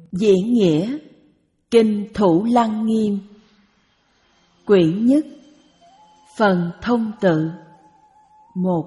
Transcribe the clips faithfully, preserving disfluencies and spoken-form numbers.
Diễn nghĩa Kinh Thủ Lăng Nghiêm. Quyển nhất. Phần thông tự. Một.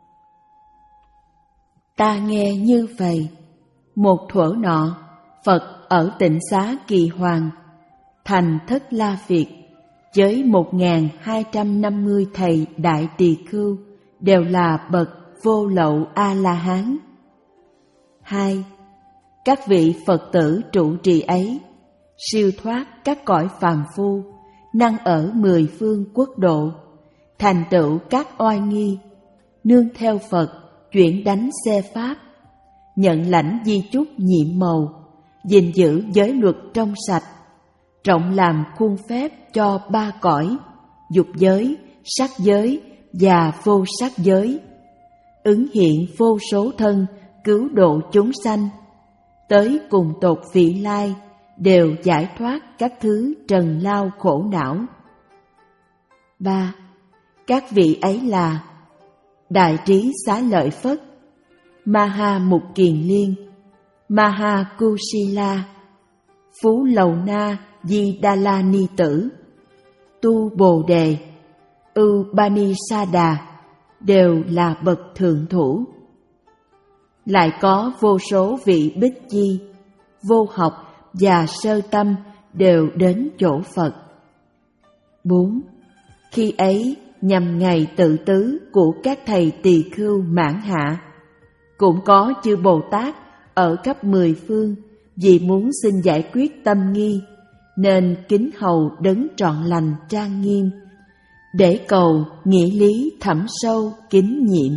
Ta nghe như vậy, một thuở nọ, Phật ở tịnh xá Kỳ Hoàng, thành Thất La Việt, với một nghìn hai trăm năm mươi thầy đại tỳ khưu đều là bậc vô lậu A-la-hán. Hai. Các vị Phật tử trụ trì ấy siêu thoát các cõi phàm phu, năng ở mười phương quốc độ, thành tựu các oai nghi, nương theo Phật chuyển đánh xe pháp, nhận lãnh di chúc nhiệm màu, gìn giữ giới luật trong sạch, trọng làm khuôn phép cho ba cõi, dục giới, sắc giới và vô sắc giới, ứng hiện vô số thân cứu độ chúng sanh, tới cùng tột vị lai đều giải thoát các thứ trần lao khổ não. Ba. Các vị ấy là Đại Trí Xá Lợi Phất, Maha Mục Kiền Liên, Maha Kusila, Phú Lầu Na Di Đà La Ni Tử, Tu Bồ Đề, Upanisada đều là bậc thượng thủ. Lại có vô số vị Bích Chi, vô học và sơ tâm đều đến chỗ Phật. Bốn. Khi ấy nhằm ngày tự tứ của các thầy tỳ khưu mãn hạ, cũng có chư Bồ Tát ở khắp mười phương vì muốn xin giải quyết tâm nghi, nên kính hầu đấng trọn lành trang nghiêm, để cầu nghĩa lý thẳm sâu kính nhiệm.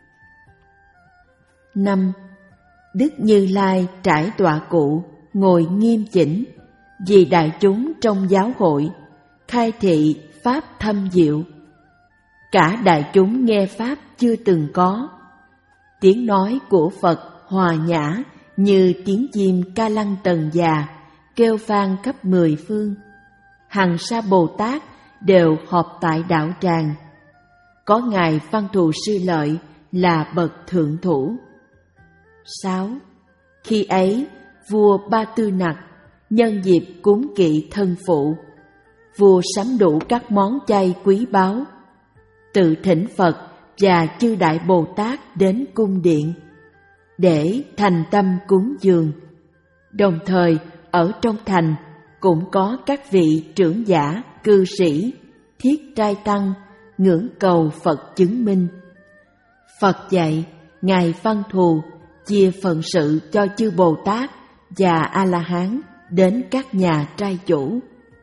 Năm. Đức Như Lai trải tọa cụ, ngồi nghiêm chỉnh, vì đại chúng trong giáo hội, khai thị pháp thâm diệu. Cả đại chúng nghe pháp chưa từng có. Tiếng nói của Phật hòa nhã như tiếng chim ca lăng tần già, kêu vang khắp mười phương. Hằng sa Bồ Tát đều họp tại đạo tràng. Có Ngài Văn Thù Sư Lợi là bậc thượng thủ. Sáu. Khi ấy, vua Ba Tư Nặc nhân dịp cúng kỵ thân phụ, vua sắm đủ các món chay quý báu, tự thỉnh Phật và chư Đại Bồ Tát đến cung điện để thành tâm cúng dường. Đồng thời ở trong thành cũng có các vị trưởng giả, cư sĩ, thiết trai tăng ngưỡng cầu Phật chứng minh. Phật dạy Ngài Văn Thù chia phận sự cho chư Bồ Tát và A-la-hán đến các nhà trai chủ.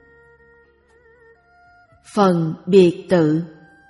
Phần biệt tự.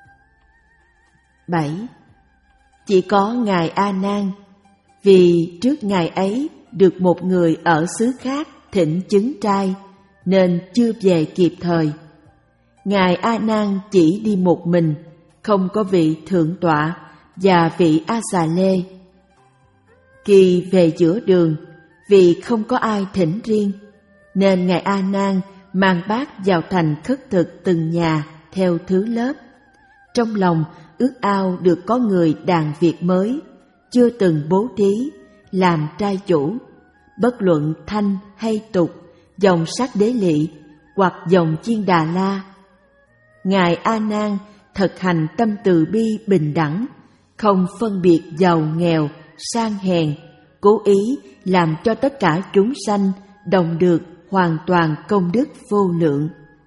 Bảy. Chỉ có Ngài A Nan, vì trước Ngài ấy được một người ở xứ khác thỉnh chứng trai, nên chưa về kịp thời. Ngài A Nan chỉ đi một mình, không có vị thượng tọa và vị A Xà Lê. Khi về giữa đường, vì không có ai thỉnh riêng, nên Ngài A Nan mang bát vào thành khất thực từng nhà theo thứ lớp. Trong lòng ước ao được có người đàn Việt mới, chưa từng bố thí, làm trai chủ, bất luận thanh hay tục, dòng sắc đế lị hoặc dòng chiên Đà La. Ngài A Nan thực hành tâm từ bi bình đẳng, không phân biệt giàu nghèo, sang hèn, cố ý làm cho tất cả chúng sanh đồng được hoàn toàn công đức vô lượng.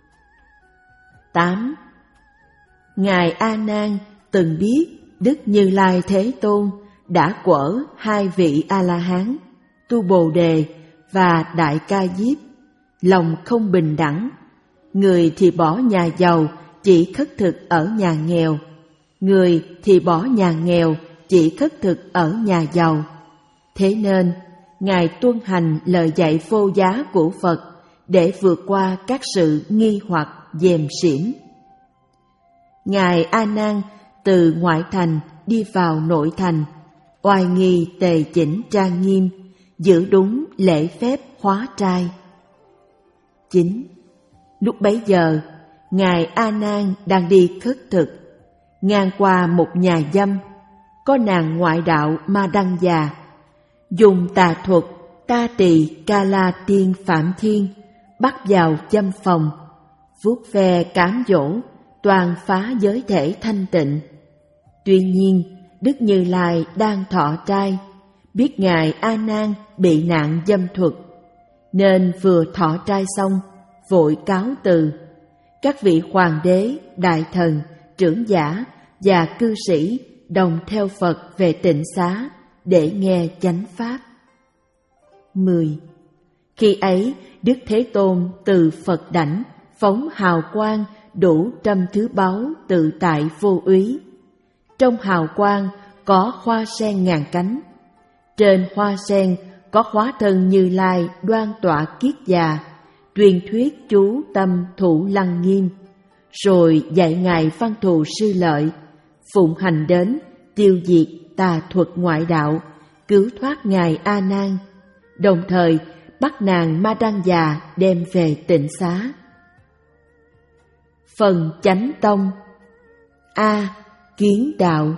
Tám. Ngài A Nan từng biết Đức Như Lai Thế Tôn đã quở hai vị A-la-hán, Tu Bồ Đề và Đại Ca Diếp, lòng không bình đẳng. Người thì bỏ nhà giàu chỉ khất thực ở nhà nghèo, người thì bỏ nhà nghèo chỉ khất thực ở nhà giàu. Thế nên, Ngài tuân hành lời dạy vô giá của Phật để vượt qua các sự nghi hoặc dèm xỉn. Ngài A Nan từ ngoại thành đi vào nội thành, oai nghi tề chỉnh trang nghiêm, giữ đúng lễ phép hóa trai. Chín. Lúc bấy giờ, Ngài A Nan đang đi khất thực, ngang qua một nhà dâm, có nàng ngoại đạo Ma Đăng già, dùng tà thuật Ta Tỳ Ca La Tiên Phạm Thiên bắt vào dâm phòng, vuốt ve cám dỗ, toàn phá giới thể thanh tịnh. Tuy nhiên, Đức Như Lai đang thọ trai, biết Ngài A Nan bị nạn dâm thuật, nên vừa thọ trai xong, vội cáo từ. Các vị hoàng đế, đại thần, trưởng giả và cư sĩ đồng theo Phật về Tịnh Xá để nghe chánh pháp. mười. Khi ấy, Đức Thế Tôn từ Phật đảnh phóng hào quang đủ trăm thứ báu tự tại vô úy. Trong hào quang có hoa sen ngàn cánh. Trên hoa sen có hóa thân Như Lai đoan tọa kiết già, truyền thuyết chú tâm thủ lăng nghiêm, rồi dạy Ngài Văn Thù Sư Lợi phụng hành đến tiêu diệt tà thuật ngoại đạo, cứu thoát Ngài A Nan, đồng thời bắt nàng Ma Đăng già đem về Tịnh Xá. Phần Chánh Tông. A. Kiến đạo.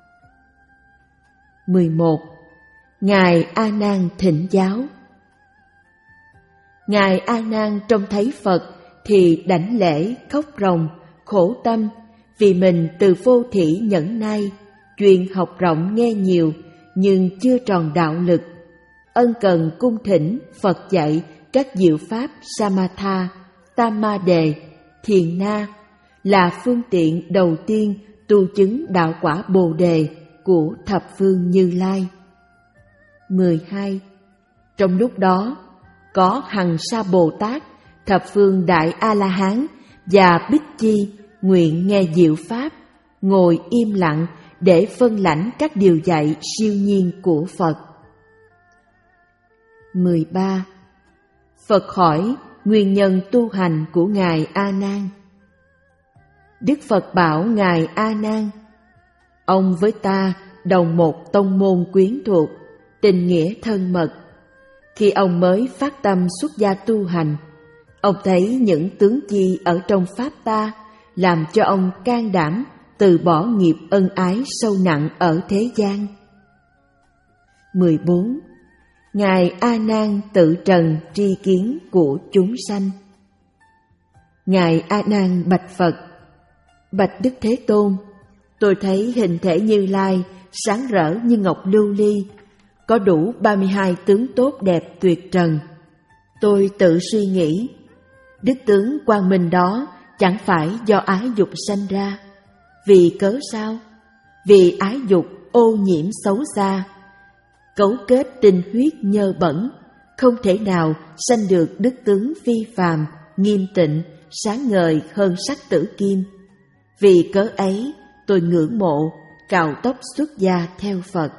mười một. Ngài A Nan thỉnh giáo. Ngài A Nan trông thấy Phật thì đảnh lễ khóc ròng, khổ tâm vì mình từ vô thỉ nhẫn nai, truyền học rộng nghe nhiều nhưng chưa tròn đạo lực, ân cần cung thỉnh Phật dạy các diệu pháp Samatha, Tamade, Thiền Na là phương tiện đầu tiên tu chứng đạo quả Bồ Đề của thập phương Như Lai. mười hai. Trong lúc đó, có Hằng Sa Bồ Tát, thập phương Đại A-la-hán và Bích Chi nguyện nghe diệu pháp, ngồi im lặng để phân lãnh các điều dạy siêu nhiên của Phật. mười ba. Phật hỏi nguyên nhân tu hành của Ngài A Nan. Đức Phật bảo Ngài A Nan: ông với ta đồng một tông môn quyến thuộc, tình nghĩa thân mật. Khi ông mới phát tâm xuất gia tu hành, ông thấy những tướng chi ở trong pháp ta làm cho ông can đảm từ bỏ nghiệp ân ái sâu nặng ở thế gian. mười bốn. Ngài A Nan tự trần tri kiến của chúng sanh. Ngài A Nan bạch Phật: bạch Đức Thế Tôn, tôi thấy hình thể Như Lai sáng rỡ như ngọc lưu ly, có đủ ba mươi hai tướng tốt đẹp tuyệt trần. Tôi tự suy nghĩ, đức tướng quang minh đó chẳng phải do ái dục sanh ra. Vì cớ sao? Vì ái dục ô nhiễm xấu xa, cấu kết tinh huyết nhơ bẩn, không thể nào sanh được đức tướng phi phàm, nghiêm tịnh, sáng ngời hơn sắc tử kim. Vì cớ ấy, tôi ngưỡng mộ, cạo tóc xuất gia theo Phật.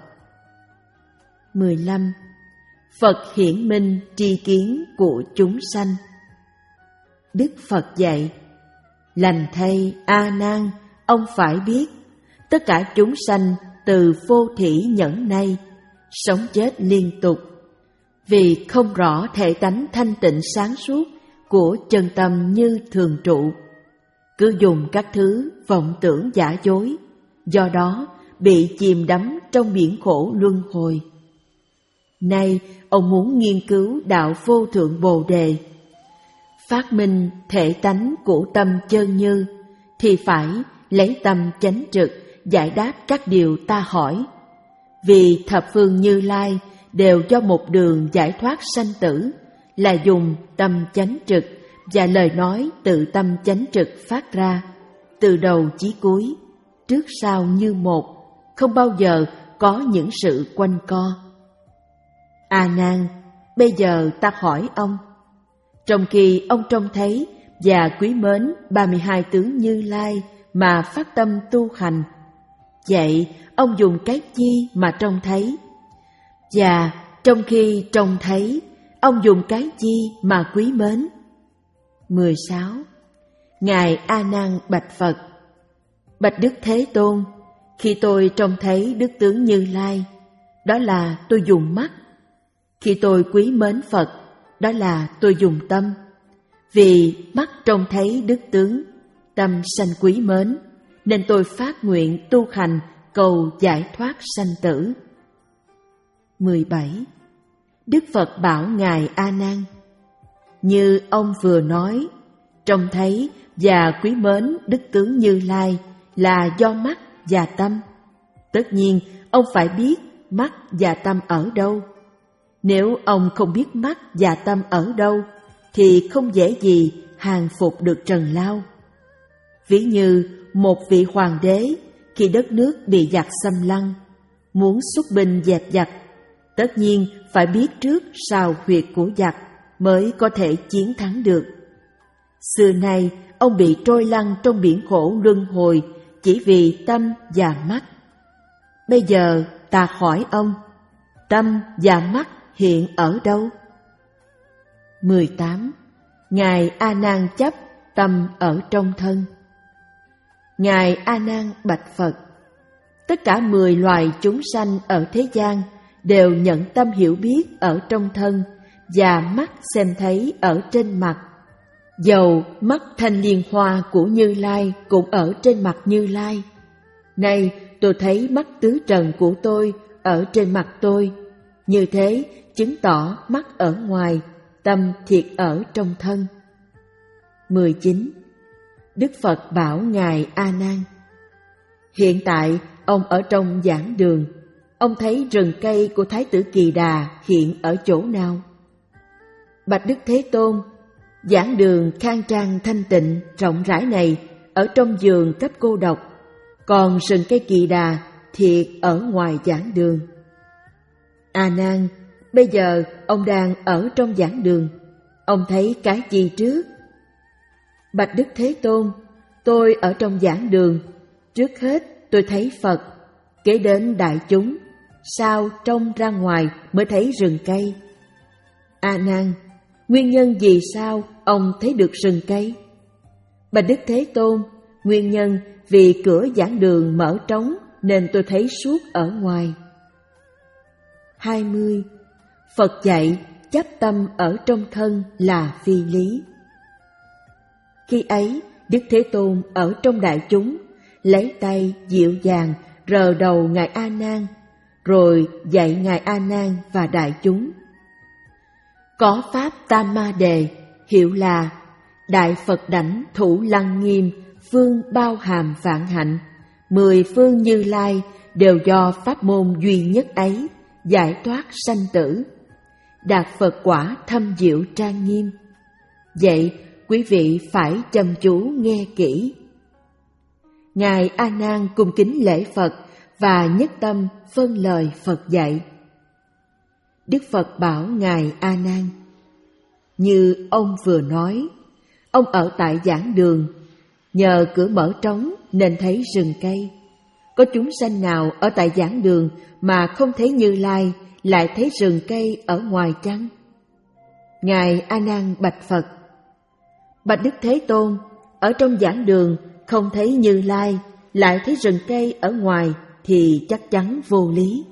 mười lăm. Phật hiển minh tri kiến của chúng sanh. Đức Phật dạy: lành thay A Nan, ông phải biết, tất cả chúng sanh từ vô thỉ nhẫn nay, sống chết liên tục, vì không rõ thể tánh thanh tịnh sáng suốt của chân tâm như thường trụ, cứ dùng các thứ vọng tưởng giả dối, do đó bị chìm đắm trong biển khổ luân hồi. Nay ông muốn nghiên cứu đạo vô thượng Bồ Đề, phát minh thể tánh của tâm chân như, thì phải lấy tâm chánh trực giải đáp các điều ta hỏi. Vì thập phương Như Lai đều do một đường giải thoát sanh tử, là dùng tâm chánh trực và lời nói tự tâm chánh trực phát ra, từ đầu chí cuối, trước sau như một, không bao giờ có những sự quanh co. A Nan, bây giờ ta hỏi ông, trong khi ông trông thấy và quý mến ba mươi hai tướng Như Lai mà phát tâm tu hành, vậy ông dùng cái chi mà trông thấy? Và trong khi trông thấy, ông dùng cái chi mà quý mến? mười sáu. Ngài A Nan bạch Phật: bạch Đức Thế Tôn, khi tôi trông thấy đức tướng Như Lai, đó là tôi dùng mắt. Khi tôi quý mến Phật, đó là tôi dùng tâm. Vì mắt trông thấy đức tướng, tâm sanh quý mến, nên tôi phát nguyện tu hành cầu giải thoát sanh tử. mười bảy. Đức Phật bảo Ngài A Nan: như ông vừa nói, trông thấy và quý mến Đức Tướng Như Lai là do mắt và tâm. Tất nhiên, ông phải biết mắt và tâm ở đâu. Nếu ông không biết mắt và tâm ở đâu, thì không dễ gì hàng phục được trần lao. Ví như một vị hoàng đế khi đất nước bị giặc xâm lăng, muốn xuất binh dẹp giặc, tất nhiên phải biết trước sào huyệt của giặc mới có thể chiến thắng được. Xưa nay, ông bị trôi lăn trong biển khổ luân hồi chỉ vì tâm và mắt. Bây giờ ta hỏi ông, tâm và mắt hiện ở đâu? mười tám. Ngài A Nan chấp tâm ở trong thân. Ngài A Nan bạch Phật: tất cả mười loài chúng sanh ở thế gian đều nhận tâm hiểu biết ở trong thân và mắt xem thấy ở trên mặt. Dầu mắt thanh liên hoa của Như Lai cũng ở trên mặt Như Lai. Nay tôi thấy mắt tứ trần của tôi ở trên mặt tôi. Như thế chứng tỏ mắt ở ngoài, tâm thiệt ở trong thân. mười chín. Đức Phật bảo Ngài A Nan: hiện tại ông ở trong giảng đường, ông thấy rừng cây của Thái tử Kỳ Đà hiện ở chỗ nào? Bạch Đức Thế Tôn, giảng đường khang trang thanh tịnh rộng rãi này ở trong vườn cấp cô độc, còn rừng cây Kỳ Đà thiệt ở ngoài giảng đường. A Nan, bây giờ ông đang ở trong giảng đường, ông thấy cái gì trước? Bạch Đức Thế Tôn, tôi ở trong giảng đường, trước hết tôi thấy Phật, kế đến đại chúng, sau trông ra ngoài mới thấy rừng cây. A Nan, nguyên nhân vì sao ông thấy được rừng cây? Bạch Đức Thế Tôn, nguyên nhân vì cửa giảng đường mở trống nên tôi thấy suốt ở ngoài. hai mươi. Phật dạy chấp tâm ở trong thân là phi lý. Khi ấy, Đức Thế Tôn ở trong đại chúng, lấy tay dịu dàng rờ đầu Ngài A Nan, rồi dạy Ngài A Nan và đại chúng. Có pháp Tam Ma Đề, hiệu là Đại Phật đảnh thủ lăng nghiêm, phương bao hàm vạn hạnh, mười phương Như Lai đều do pháp môn duy nhất ấy giải thoát sanh tử, đạt Phật quả thâm diệu trang nghiêm. Vậy quý vị phải chăm chú nghe kỹ. Ngài A Nan cung kính lễ Phật và nhất tâm vâng lời Phật dạy. Đức Phật bảo Ngài A Nan: như ông vừa nói, ông ở tại giảng đường, nhờ cửa mở trống nên thấy rừng cây. Có chúng sanh nào ở tại giảng đường mà không thấy Như Lai, lại thấy rừng cây ở ngoài chăng? Ngài A Nan bạch Phật: bạch Đức Thế Tôn, ở trong giảng đường không thấy Như Lai, lại thấy rừng cây ở ngoài thì chắc chắn vô lý.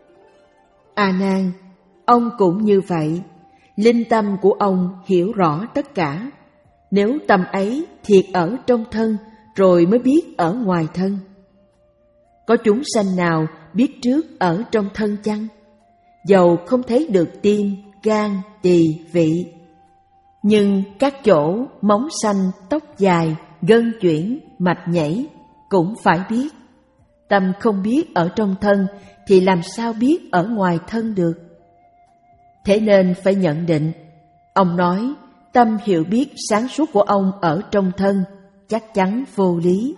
A Nan, ông cũng như vậy. Linh tâm của ông hiểu rõ tất cả. Nếu tâm ấy thiệt ở trong thân, rồi mới biết ở ngoài thân. Có chúng sanh nào biết trước ở trong thân chăng? Dầu không thấy được tim, gan, tỳ, vị, nhưng các chỗ móng xanh, tóc dài, gân chuyển, mạch nhảy cũng phải biết. Tâm không biết ở trong thân thì làm sao biết ở ngoài thân được? Thế nên phải nhận định, ông nói tâm hiểu biết sáng suốt của ông ở trong thân chắc chắn vô lý.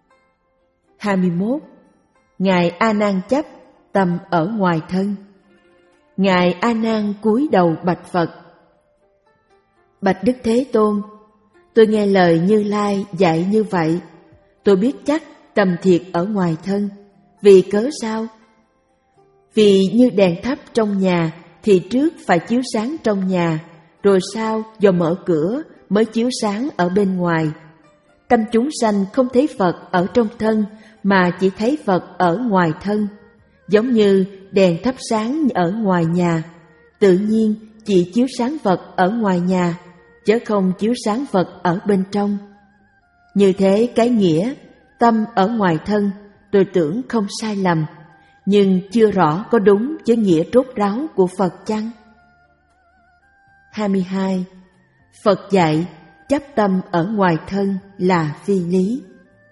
hai mươi mốt. Ngài A Nan chấp tâm ở ngoài thân. Ngài A Nan cúi đầu bạch Phật: bạch Đức Thế Tôn, tôi nghe lời Như Lai dạy như vậy, tôi biết chắc tâm thiệt ở ngoài thân. Vì cớ sao? Vì như đèn thắp trong nhà thì trước phải chiếu sáng trong nhà, rồi sau do mở cửa mới chiếu sáng ở bên ngoài. Tâm chúng sanh không thấy Phật ở trong thân, mà chỉ thấy Phật ở ngoài thân. Giống như đèn thắp sáng ở ngoài nhà, tự nhiên chỉ chiếu sáng Phật ở ngoài nhà, chứ không chiếu sáng Phật ở bên trong. Như thế cái nghĩa tâm ở ngoài thân tôi tưởng không sai lầm, nhưng chưa rõ có đúng với nghĩa rốt ráo của Phật chăng? hai mươi hai. Phật dạy chấp tâm ở ngoài thân là phi lý.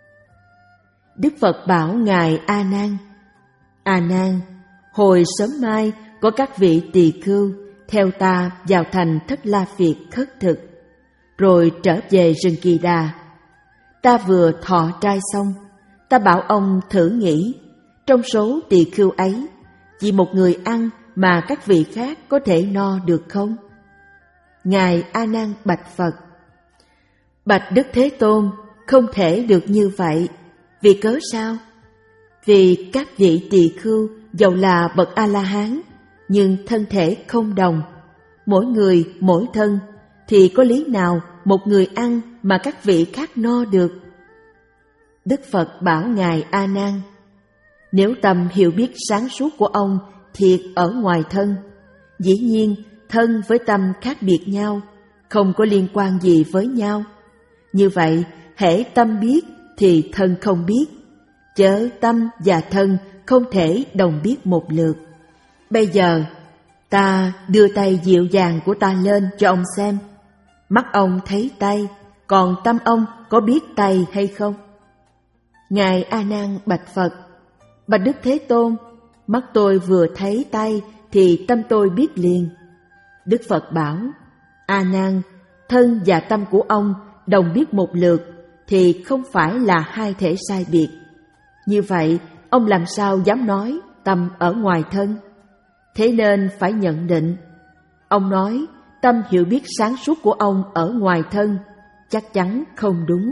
Đức Phật bảo Ngài A Nan: A Nan, hồi sớm mai có các vị tỳ khưu theo ta vào thành Thất La Phiệt khất thực, rồi trở về rừng Kỳ Đà. Ta vừa thọ trai xong, ta bảo ông thử nghĩ, trong số tỳ khưu ấy, chỉ một người ăn mà các vị khác có thể no được không? Ngài A Nan bạch Phật: Bạch Đức Thế Tôn, không thể được như vậy. Vì cớ sao? Vì các vị tỳ khưu dầu là bậc A-la-hán, nhưng thân thể không đồng, mỗi người mỗi thân, thì có lý nào một người ăn mà các vị khác no được? Đức Phật bảo Ngài A Nan: Nếu tâm hiểu biết sáng suốt của ông thiệt ở ngoài thân, dĩ nhiên thân với tâm khác biệt nhau, không có liên quan gì với nhau. Như vậy, hễ tâm biết thì thân không biết, chớ tâm và thân không thể đồng biết một lượt. Bây giờ, ta đưa tay dịu dàng của ta lên cho ông xem. Mắt ông thấy tay, còn tâm ông có biết tay hay không? Ngài A Nan bạch Phật: Bạch Đức Thế Tôn, mắt tôi vừa thấy tay thì tâm tôi biết liền. Đức Phật bảo: A Nan, thân và tâm của ông đồng biết một lượt thì không phải là hai thể sai biệt. Như vậy, ông làm sao dám nói tâm ở ngoài thân? Thế nên phải nhận định, ông nói tâm hiểu biết sáng suốt của ông ở ngoài thân, chắc chắn không đúng.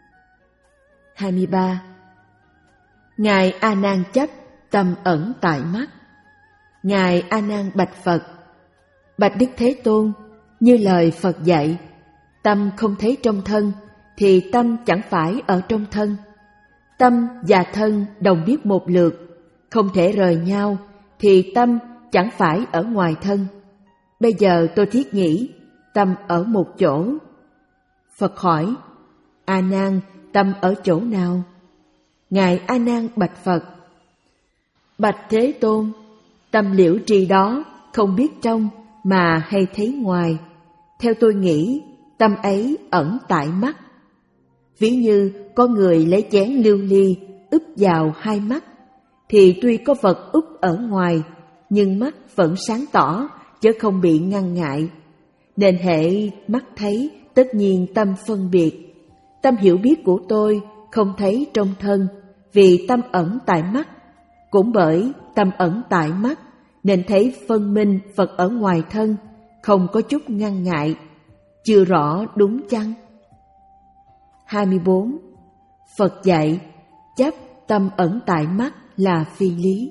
hai mươi ba. Ngài A Nan chấp tâm ẩn tại mắt. Ngài A Nan bạch Phật: Bạch Đức Thế Tôn, như lời Phật dạy, tâm không thấy trong thân thì tâm chẳng phải ở trong thân. Tâm và thân đồng biết một lượt, không thể rời nhau, thì tâm chẳng phải ở ngoài thân. Bây giờ tôi thiết nghĩ tâm ở một chỗ. Phật hỏi: A Nan, tâm ở chỗ nào? Ngài A Nan bạch Phật: Bạch Thế Tôn, tâm liễu tri đó không biết trong mà hay thấy ngoài. Theo tôi nghĩ, tâm ấy ẩn tại mắt. Ví như có người lấy chén lưu ly úp vào hai mắt, thì tuy có vật úp ở ngoài, nhưng mắt vẫn sáng tỏ, chứ không bị ngăn ngại. Nên hễ mắt thấy, tất nhiên tâm phân biệt. Tâm hiểu biết của tôi không thấy trong thân, vì tâm ẩn tại mắt. Cũng bởi tâm ẩn tại mắt, nên thấy phân minh Phật ở ngoài thân, không có chút ngăn ngại. Chưa rõ đúng chăng? hai mươi bốn. Phật dạy chấp tâm ẩn tại mắt là phi lý.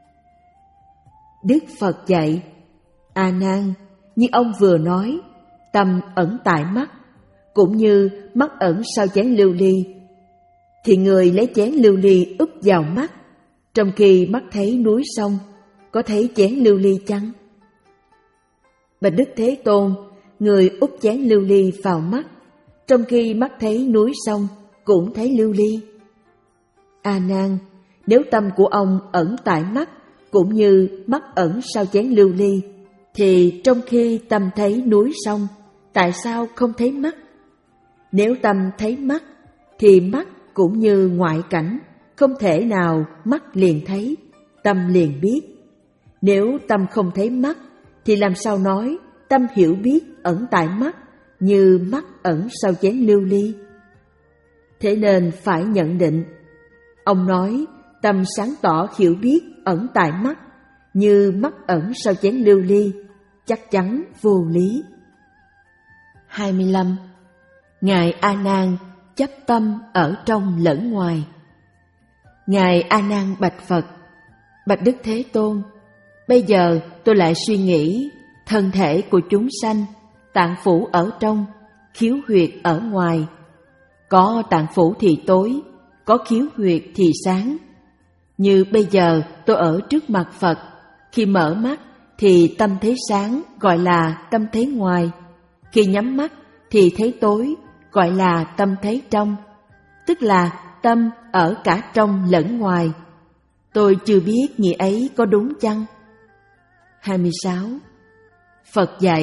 Đức Phật dạy: A Nan, như ông vừa nói, tâm ẩn tại mắt, cũng như mắt ẩn sau chén lưu ly, thì người lấy chén lưu ly úp vào mắt, trong khi mắt thấy núi sông, có thấy chén lưu ly chăng? Bạch Đức Thế Tôn, người úp chén lưu ly vào mắt, trong khi mắt thấy núi sông, cũng thấy lưu ly. A Nan, nếu tâm của ông ẩn tại mắt, cũng như mắt ẩn sau chén lưu ly, thì trong khi tâm thấy núi sông, tại sao không thấy mắt? Nếu tâm thấy mắt, thì mắt cũng như ngoại cảnh, không thể nào mắt liền thấy, tâm liền biết. Nếu tâm không thấy mắt, thì làm sao nói tâm hiểu biết ẩn tại mắt, như mắt ẩn sau chén lưu ly? Thế nên phải nhận định, ông nói tâm sáng tỏ hiểu biết ẩn tại mắt, như mắt ẩn sau chén lưu ly, chắc chắn vô lý. hai mươi lăm. Ngài A Nan chấp tâm ở trong lẫn ngoài. Ngài A Nan bạch Phật: Bạch Đức Thế Tôn, bây giờ tôi lại suy nghĩ thân thể của chúng sanh, tạng phủ ở trong, khiếu huyệt ở ngoài. Có tạng phủ thì tối, có khiếu huyệt thì sáng. Như bây giờ tôi ở trước mặt Phật, khi mở mắt thì tâm thấy sáng, gọi là tâm thấy ngoài. Khi nhắm mắt thì thấy tối, gọi là tâm thấy trong. Tức là tâm ở cả trong lẫn ngoài. Tôi chưa biết nghĩa ấy có đúng chăng? hai mươi sáu. Phật dạy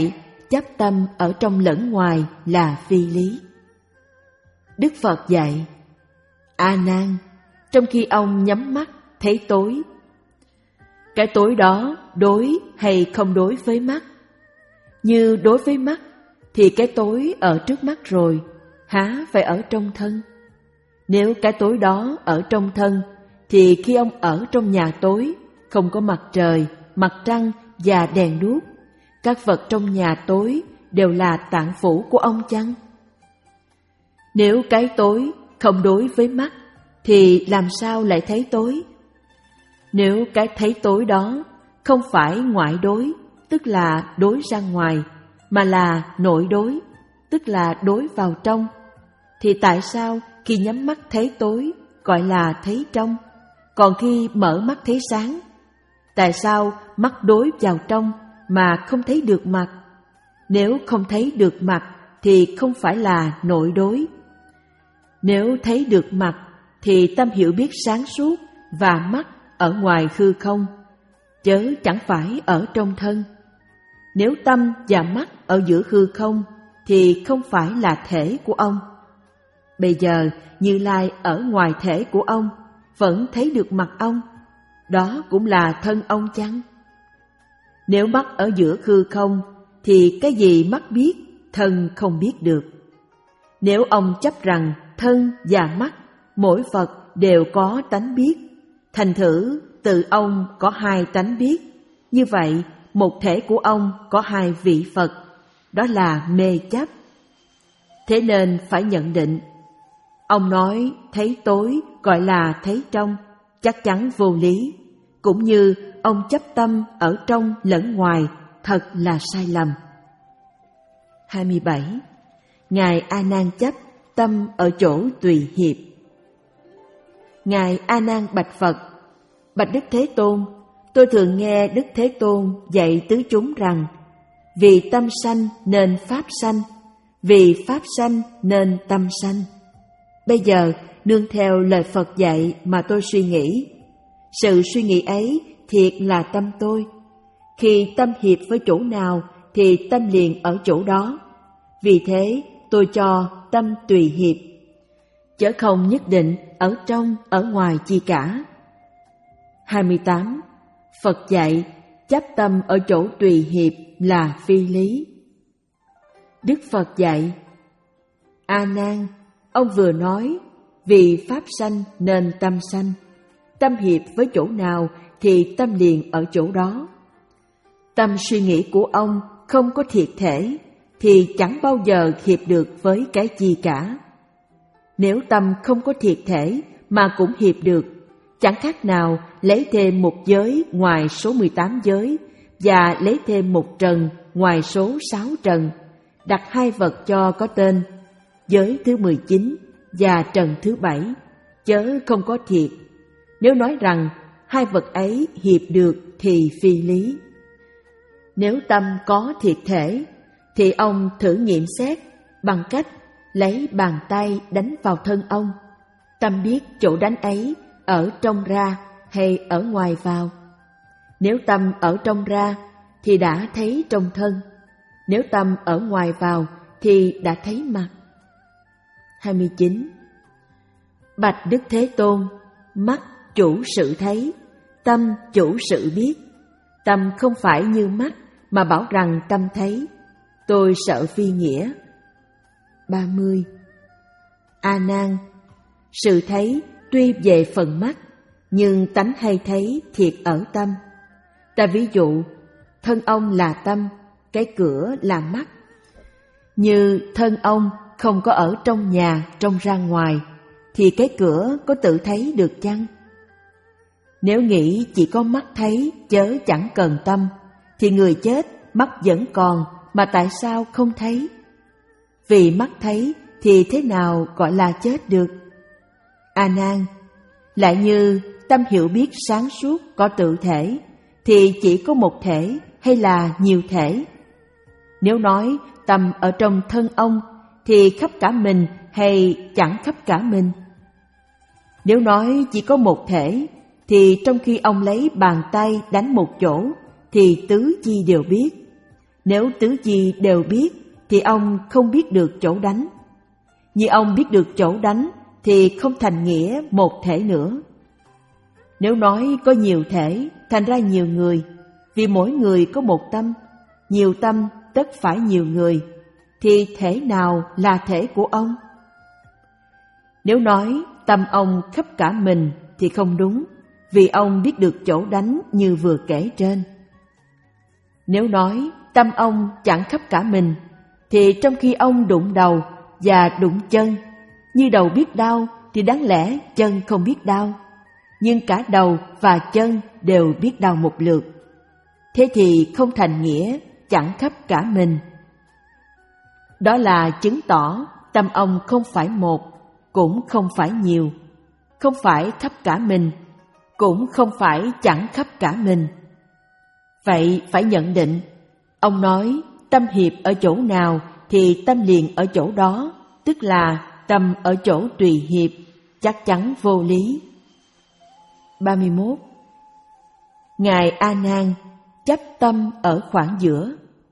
chấp tâm ở trong lẫn ngoài là phi lý. Đức Phật dạy: A Nan, trong khi ông nhắm mắt thấy tối, cái tối đó đối hay không đối với mắt? Như đối với mắt thì cái tối ở trước mắt rồi, há phải ở trong thân? Nếu cái tối đó ở trong thân thì khi ông ở trong nhà tối, không có mặt trời, mặt trăng và đèn đuốc, các vật trong nhà tối đều là tạng phủ của ông chăng? Nếu cái tối không đối với mắt thì làm sao lại thấy tối? Nếu cái thấy tối đó không phải ngoại đối, tức là đối ra ngoài, mà là nội đối, tức là đối vào trong, thì tại sao khi nhắm mắt thấy tối gọi là thấy trong, còn khi mở mắt thấy sáng? Tại sao mắt đối vào trong mà không thấy được mặt? Nếu không thấy được mặt thì không phải là nội đối. Nếu thấy được mặt thì tâm hiểu biết sáng suốt và mắt ở ngoài hư không, chớ chẳng phải ở trong thân. Nếu tâm và mắt ở giữa hư không thì không phải là thể của ông. Bây giờ Như Lai ở ngoài thể của ông, vẫn thấy được mặt ông, đó cũng là thân ông chăng? Nếu mắt ở giữa hư không thì cái gì mắt biết, thân không biết được. Nếu ông chấp rằng thân và mắt mỗi vật đều có tánh biết, thành thử tự ông có hai tánh biết, như vậy một thể của ông có hai vị Phật, đó là mê chấp. Thế nên phải nhận định, ông nói thấy tối gọi là thấy trong, chắc chắn vô lý, cũng như ông chấp tâm ở trong lẫn ngoài, thật là sai lầm. hai mươi bảy. Ngài A Nan chấp tâm ở chỗ tùy hiệp. Ngài A Nan bạch Phật: Bạch Đức Thế Tôn, tôi thường nghe Đức Thế Tôn dạy tứ chúng rằng vì tâm sanh nên pháp sanh, vì pháp sanh nên tâm sanh. Bây giờ nương theo lời Phật dạy mà tôi suy nghĩ. Sự suy nghĩ ấy thiệt là tâm tôi. Khi tâm hiệp với chỗ nào thì tâm liền ở chỗ đó. Vì thế tôi cho tâm tùy hiệp, chớ không nhất định ở trong ở ngoài chi cả. hai mươi tám. Phật dạy chấp tâm ở chỗ tùy hiệp là phi lý. Đức Phật dạy: A Nan, ông vừa nói vì pháp sanh nên tâm sanh, tâm hiệp với chỗ nào thì tâm liền ở chỗ đó. Tâm suy nghĩ của ông không có thiệt thể thì chẳng bao giờ hiệp được với cái chi cả. Nếu tâm không có thiệt thể mà cũng hiệp được, chẳng khác nào lấy thêm một giới ngoài số mười tám giới và lấy thêm một trần ngoài số sáu trần, đặt hai vật cho có tên giới thứ mười chín và trần thứ bảy, chớ không có thiệt. Nếu nói rằng hai vật ấy hiệp được thì phi lý. Nếu tâm có thiệt thể thì ông thử nghiệm xét bằng cách lấy bàn tay đánh vào thân ông. Tâm biết chỗ đánh ấy ở trong ra hay ở ngoài vào. Nếu tâm ở trong ra thì đã thấy trong thân, nếu tâm ở ngoài vào thì đã thấy mặt. hai mươi chín. Bạch Đức Thế Tôn, mắt chủ sự thấy, tâm chủ sự biết. Tâm không phải như mắt mà bảo rằng tâm thấy, tôi sợ phi nghĩa. ba mươi. A Nan, sự thấy tuy về phần mắt, nhưng tánh hay thấy thiệt ở tâm. Ta ví dụ, thân ông là tâm, cái cửa là mắt. Như thân ông không có ở trong nhà, trong ra ngoài, thì cái cửa có tự thấy được chăng? Nếu nghĩ chỉ có mắt thấy chớ chẳng cần tâm, thì người chết mắt vẫn còn, mà tại sao không thấy? Vì mắt thấy thì thế nào gọi là chết được? A Nan, lại như tâm hiểu biết sáng suốt có tự thể, thì chỉ có một thể hay là nhiều thể? Nếu nói tâm ở trong thân ông thì khắp cả mình hay chẳng khắp cả mình? Nếu nói chỉ có một thể thì trong khi ông lấy bàn tay đánh một chỗ thì tứ chi đều biết. Nếu tứ chi đều biết thì ông không biết được chỗ đánh. Như ông biết được chỗ đánh thì không thành nghĩa một thể nữa. Nếu nói có nhiều thể, thành ra nhiều người, vì mỗi người có một tâm, nhiều tâm tất phải nhiều người, thì thể nào là thể của ông? Nếu nói tâm ông khắp cả mình thì không đúng, vì ông biết được chỗ đánh như vừa kể trên. Nếu nói tâm ông chẳng khắp cả mình, thì trong khi ông đụng đầu và đụng chân, như đầu biết đau thì đáng lẽ chân không biết đau, nhưng cả đầu và chân đều biết đau một lượt. Thế thì không thành nghĩa chẳng khắp cả mình. Đó là chứng tỏ tâm ông không phải một, cũng không phải nhiều, không phải khắp cả mình, cũng không phải chẳng khắp cả mình. Vậy phải nhận định, ông nói tâm hiệp ở chỗ nào thì tâm liền ở chỗ đó, tức là tâm ở chỗ tùy hiệp, chắc chắn vô lý. ba mươi mốt. Ngài A Nan chấp tâm ở khoảng giữa.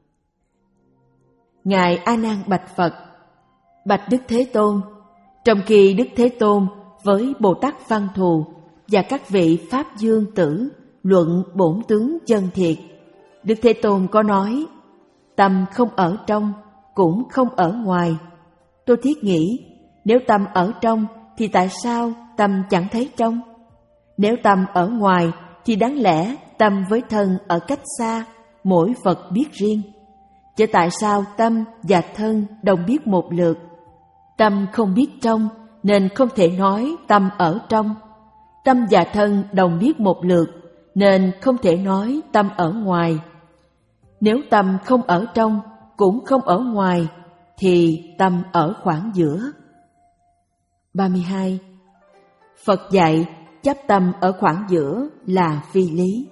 Ngài A Nan bạch Phật: Bạch Đức Thế Tôn, trong khi Đức Thế Tôn với Bồ Tát Văn Thù và các vị Pháp Dương Tử luận bổn tướng chân thiệt, Đức Thế Tôn có nói: tâm không ở trong, cũng không ở ngoài. Tôi thiết nghĩ, nếu tâm ở trong thì tại sao tâm chẳng thấy trong? Nếu tâm ở ngoài thì đáng lẽ tâm với thân ở cách xa, mỗi Phật biết riêng. Chứ tại sao tâm và thân đồng biết một lượt? Tâm không biết trong nên không thể nói tâm ở trong. Tâm và thân đồng biết một lượt nên không thể nói tâm ở ngoài. Nếu tâm không ở trong cũng không ở ngoài thì tâm ở khoảng giữa. ba mươi hai. Phật dạy chấp tâm ở khoảng giữa là phi lý.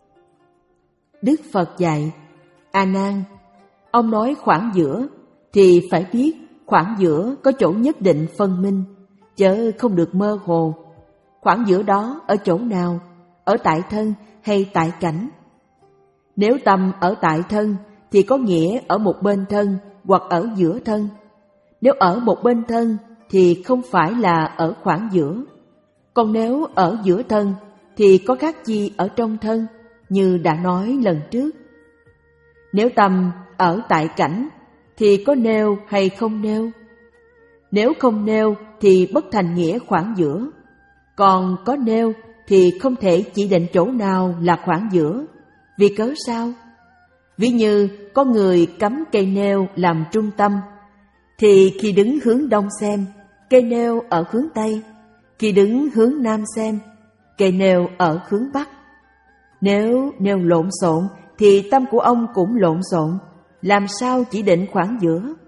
Đức Phật dạy: A Nan, ông nói khoảng giữa thì phải biết khoảng giữa có chỗ nhất định phân minh, chớ không được mơ hồ. Khoảng giữa đó ở chỗ nào? Ở tại thân hay tại cảnh? Nếu tâm ở tại thân thì có nghĩa ở một bên thân hoặc ở giữa thân. Nếu ở một bên thân thì không phải là ở khoảng giữa. Còn nếu ở giữa thân thì có khác chi ở trong thân, như đã nói lần trước. Nếu tâm ở tại cảnh thì có nêu hay không nêu? Nếu không nêu thì bất thành nghĩa khoảng giữa. Còn có nêu thì không thể chỉ định chỗ nào là khoảng giữa. Vì cớ sao? Ví như có người cắm cây nêu làm trung tâm, thì khi đứng hướng đông xem, cây nêu ở hướng tây; khi đứng hướng nam xem, cây nêu ở hướng bắc. Nếu nêu lộn xộn thì tâm của ông cũng lộn xộn, làm sao chỉ định khoảng giữa?